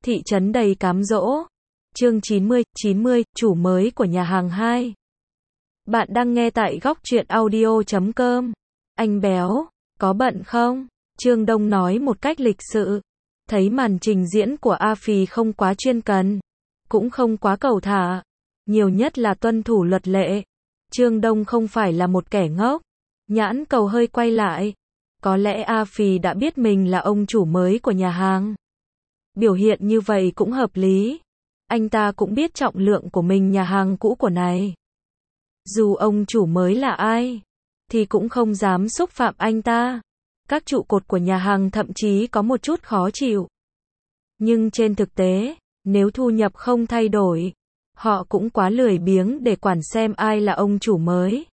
Thị trấn đầy cám dỗ. Chương 90, chủ mới của nhà hàng 2. Bạn đang nghe tại góc truyện audio.com. Anh béo, có bận không? Trương Đông nói một cách lịch sự. Thấy màn trình diễn của A Phì không quá chuyên cần, cũng không quá cầu thả, nhiều nhất là tuân thủ luật lệ. Trương Đông không phải là một kẻ ngốc. Nhãn cầu hơi quay lại. Có lẽ A Phì đã biết mình là ông chủ mới của nhà hàng. Biểu hiện như vậy cũng hợp lý. Anh ta cũng biết trọng lượng của mình nhà hàng cũ của này. Dù ông chủ mới là ai, thì cũng không dám xúc phạm anh ta. Các trụ cột của nhà hàng thậm chí có một chút khó chịu. Nhưng trên thực tế, nếu thu nhập không thay đổi, họ cũng quá lười biếng để quản xem ai là ông chủ mới.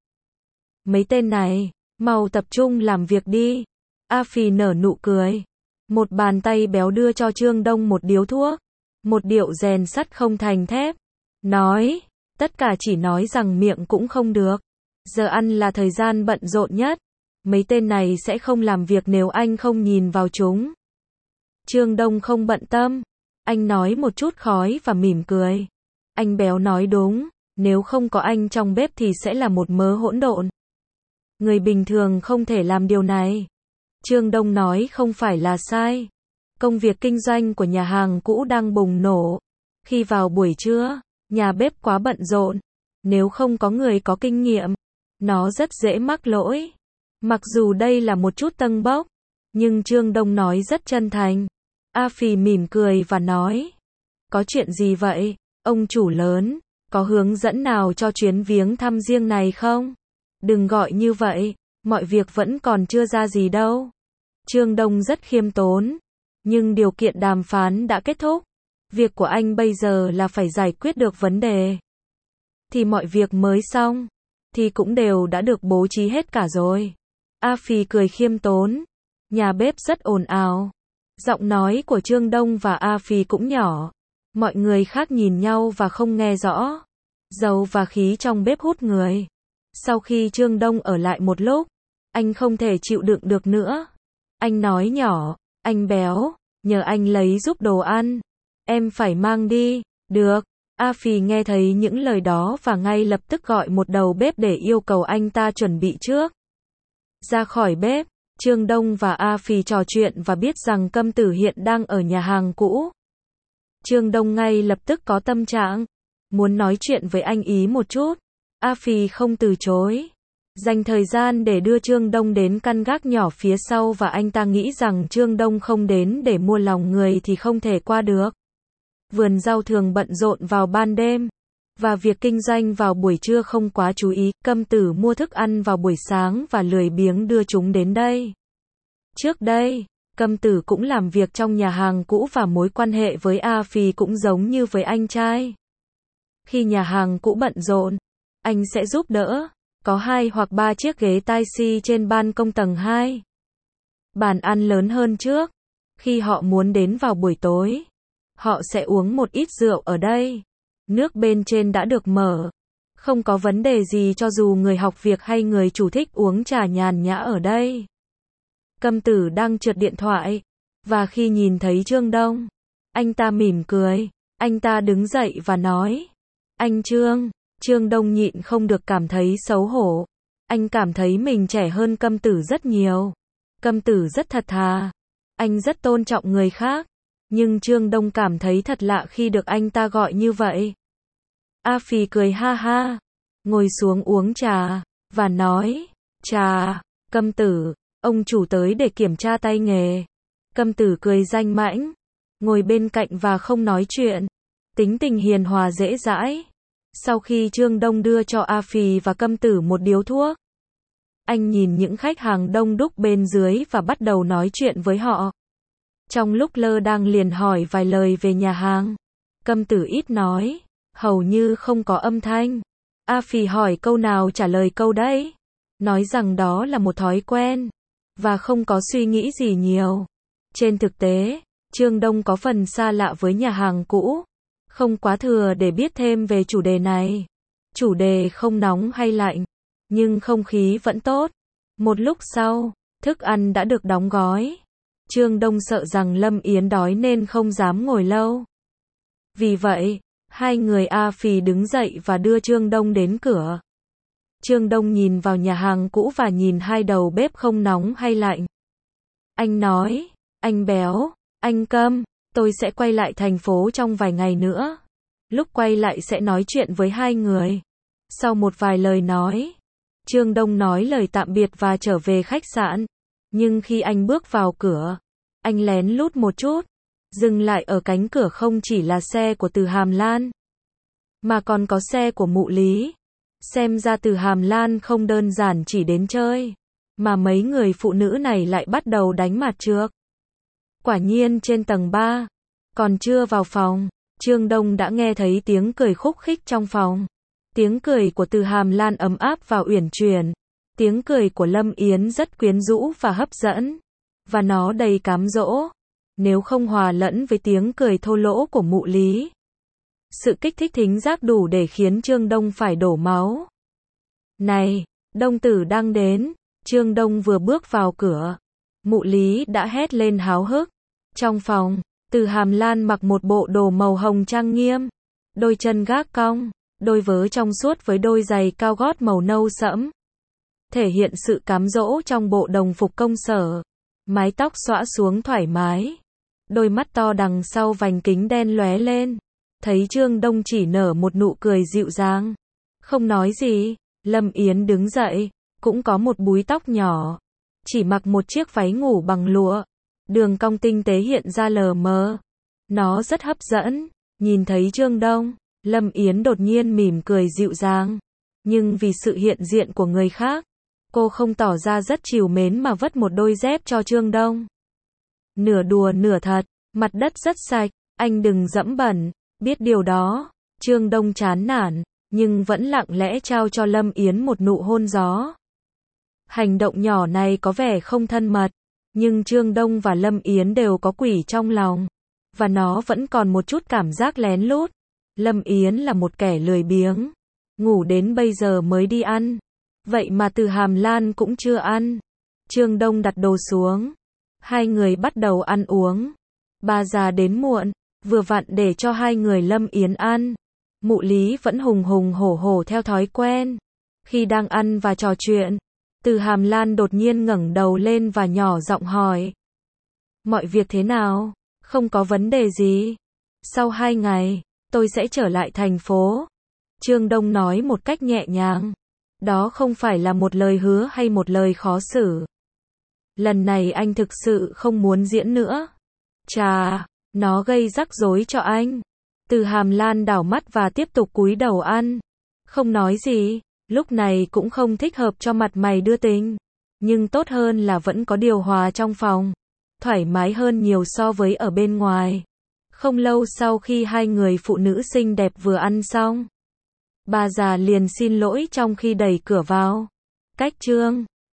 Mấy tên này, mau tập trung làm việc đi. A Phì nở nụ cười. Một bàn tay béo đưa cho Trương Đông một điếu thuốc. Một điệu rèn sắt không thành thép. Nói, tất cả chỉ nói rằng miệng cũng không được. Giờ ăn là thời gian bận rộn nhất. Mấy tên này sẽ không làm việc nếu anh không nhìn vào chúng. Trương Đông không bận tâm. Anh nói một chút khói và mỉm cười. Anh béo nói đúng, nếu không có anh trong bếp thì sẽ là một mớ hỗn độn. Người bình thường không thể làm điều này. Trương Đông nói không phải là sai. Công việc kinh doanh của nhà hàng cũ đang bùng nổ. Khi vào buổi trưa, nhà bếp quá bận rộn. Nếu không có người có kinh nghiệm, nó rất dễ mắc lỗi. Mặc dù đây là một chút tâng bốc, nhưng Trương Đông nói rất chân thành. A Phì mỉm cười và nói, có chuyện gì vậy, ông chủ lớn, có hướng dẫn nào cho chuyến viếng thăm riêng này không? Đừng gọi như vậy, mọi việc vẫn còn chưa ra gì đâu. Trương Đông rất khiêm tốn, nhưng điều kiện đàm phán đã kết thúc. Việc của anh bây giờ là phải giải quyết được vấn đề. Thì mọi việc mới xong, thì cũng đều đã được bố trí hết cả rồi. A Phì cười khiêm tốn. Nhà bếp rất ồn ào. Giọng nói của Trương Đông và A Phì cũng nhỏ. Mọi người khác nhìn nhau và không nghe rõ. Dầu và khí trong bếp hút người. Sau khi Trương Đông ở lại một lúc, anh không thể chịu đựng được nữa. Anh nói nhỏ, anh béo, nhờ anh lấy giúp đồ ăn. Em phải mang đi. Được. A Phì nghe thấy những lời đó và ngay lập tức gọi một đầu bếp để yêu cầu anh ta chuẩn bị trước. Ra khỏi bếp, Trương Đông và A Phì trò chuyện và biết rằng Câm Tử hiện đang ở nhà hàng cũ. Trương Đông ngay lập tức có tâm trạng, muốn nói chuyện với anh ý một chút. A Phì không từ chối. Dành thời gian để đưa Trương Đông đến căn gác nhỏ phía sau và anh ta nghĩ rằng Trương Đông không đến để mua lòng người thì không thể qua được. Vườn rau thường bận rộn vào ban đêm, và việc kinh doanh vào buổi trưa không quá chú ý. Câm Tử mua thức ăn vào buổi sáng và lười biếng đưa chúng đến đây. Trước đây, Câm Tử cũng làm việc trong nhà hàng cũ và mối quan hệ với A Phì cũng giống như với anh trai. Khi nhà hàng cũ bận rộn, anh sẽ giúp đỡ. Có 2 hoặc 3 chiếc ghế taxi trên ban công tầng 2. Bàn ăn lớn hơn trước. Khi họ muốn đến vào buổi tối, họ sẽ uống một ít rượu ở đây. Nước bên trên đã được mở. Không có vấn đề gì cho dù người học việc hay người chủ thích uống trà nhàn nhã ở đây. Câm Tử đang trượt điện thoại. Và khi nhìn thấy Trương Đông, anh ta mỉm cười. Anh ta đứng dậy và nói, anh Trương. Trương Đông nhịn không được cảm thấy xấu hổ. Anh cảm thấy mình trẻ hơn Câm Tử rất nhiều. Câm Tử rất thật thà. Anh rất tôn trọng người khác. Nhưng Trương Đông cảm thấy thật lạ khi được anh ta gọi như vậy. A Phì cười ha ha, ngồi xuống uống trà, và nói, trà, Câm Tử, ông chủ tới để kiểm tra tay nghề. Câm Tử cười danh mãnh, ngồi bên cạnh và không nói chuyện. Tính tình hiền hòa dễ dãi. Sau khi Trương Đông đưa cho A Phì và Câm Tử một điếu thuốc, anh nhìn những khách hàng đông đúc bên dưới và bắt đầu nói chuyện với họ. Trong lúc lơ đang liền hỏi vài lời về nhà hàng. Câm Tử ít nói, hầu như không có âm thanh. A Phì hỏi câu nào trả lời câu đấy. Nói rằng đó là một thói quen, và không có suy nghĩ gì nhiều. Trên thực tế, Trương Đông có phần xa lạ với nhà hàng cũ. Không quá thừa để biết thêm về chủ đề này. Chủ đề không nóng hay lạnh, nhưng không khí vẫn tốt. Một lúc sau, thức ăn đã được đóng gói. Trương Đông sợ rằng Lâm Yến đói nên không dám ngồi lâu. Vì vậy, hai người A Phì đứng dậy và đưa Trương Đông đến cửa. Trương Đông nhìn vào nhà hàng cũ và nhìn hai đầu bếp không nóng hay lạnh. Anh nói, anh Béo, anh Câm, tôi sẽ quay lại thành phố trong vài ngày nữa. Lúc quay lại sẽ nói chuyện với hai người. Sau một vài lời nói, Trương Đông nói lời tạm biệt và trở về khách sạn. Nhưng khi anh bước vào cửa, anh lén lút một chút, dừng lại ở cánh cửa không chỉ là xe của Từ Hàm Lan, mà còn có xe của Mụ Lý. Xem ra Từ Hàm Lan không đơn giản chỉ đến chơi, mà mấy người phụ nữ này lại bắt đầu đánh mặt trược. Quả nhiên trên tầng 3, còn chưa vào phòng, Trương Đông đã nghe thấy tiếng cười khúc khích trong phòng. Tiếng cười của Từ Hàm Lan ấm áp và uyển chuyển. Tiếng cười của Lâm Yến rất quyến rũ và hấp dẫn. Và nó đầy cám dỗ. Nếu không hòa lẫn với tiếng cười thô lỗ của Mụ Lý, sự kích thích thính giác đủ để khiến Trương Đông phải đổ máu. Này, Đông tử đang đến. Trương Đông vừa bước vào cửa, Mụ Lý đã hét lên háo hức. Trong phòng, Từ Hàm Lan mặc một bộ đồ màu hồng trang nghiêm, đôi chân gác cong, đôi vớ trong suốt với đôi giày cao gót màu nâu sẫm, thể hiện sự cám dỗ trong bộ đồng phục công sở. Mái tóc xõa xuống thoải mái, đôi mắt to đằng sau vành kính đen lóe lên. Thấy Trương Đông chỉ nở một nụ cười dịu dàng, không nói gì. Lâm Yến đứng dậy, cũng có một búi tóc nhỏ, chỉ mặc một chiếc váy ngủ bằng lụa, đường cong tinh tế hiện ra lờ mờ. Nó rất hấp dẫn. Nhìn thấy Trương Đông, Lâm Yến đột nhiên mỉm cười dịu dàng. Nhưng vì sự hiện diện của người khác, cô không tỏ ra rất trìu mến mà vất một đôi dép cho Trương Đông. Nửa đùa nửa thật, mặt đất rất sạch, anh đừng dẫm bẩn. Biết điều đó, Trương Đông chán nản, nhưng vẫn lặng lẽ trao cho Lâm Yến một nụ hôn gió. Hành động nhỏ này có vẻ không thân mật, nhưng Trương Đông và Lâm Yến đều có quỷ trong lòng, và nó vẫn còn một chút cảm giác lén lút. Lâm Yến là một kẻ lười biếng, ngủ đến bây giờ mới đi ăn. Vậy mà Từ Hàm Lan cũng chưa ăn. Trương Đông đặt đồ xuống. Hai người bắt đầu ăn uống. Bà già đến muộn, vừa vặn để cho hai người Lâm Yến ăn. Mụ Lý vẫn hùng hùng hổ hổ theo thói quen. Khi đang ăn và trò chuyện, Từ Hàm Lan đột nhiên ngẩng đầu lên và nhỏ giọng hỏi. Mọi việc thế nào? Không có vấn đề gì. Sau 2 ngày, tôi sẽ trở lại thành phố. Trương Đông nói một cách nhẹ nhàng. Đó không phải là một lời hứa hay một lời khó xử. Lần này anh thực sự không muốn diễn nữa. Chà, nó gây rắc rối cho anh. Từ Hàm Lan đảo mắt và tiếp tục cúi đầu ăn. Không nói gì, lúc này cũng không thích hợp cho mặt mày đưa tình. Nhưng tốt hơn là vẫn có điều hòa trong phòng. Thoải mái hơn nhiều so với ở bên ngoài. Không lâu sau khi hai người phụ nữ xinh đẹp vừa ăn xong, bà già liền xin lỗi trong khi đẩy cửa vào. Cách Trương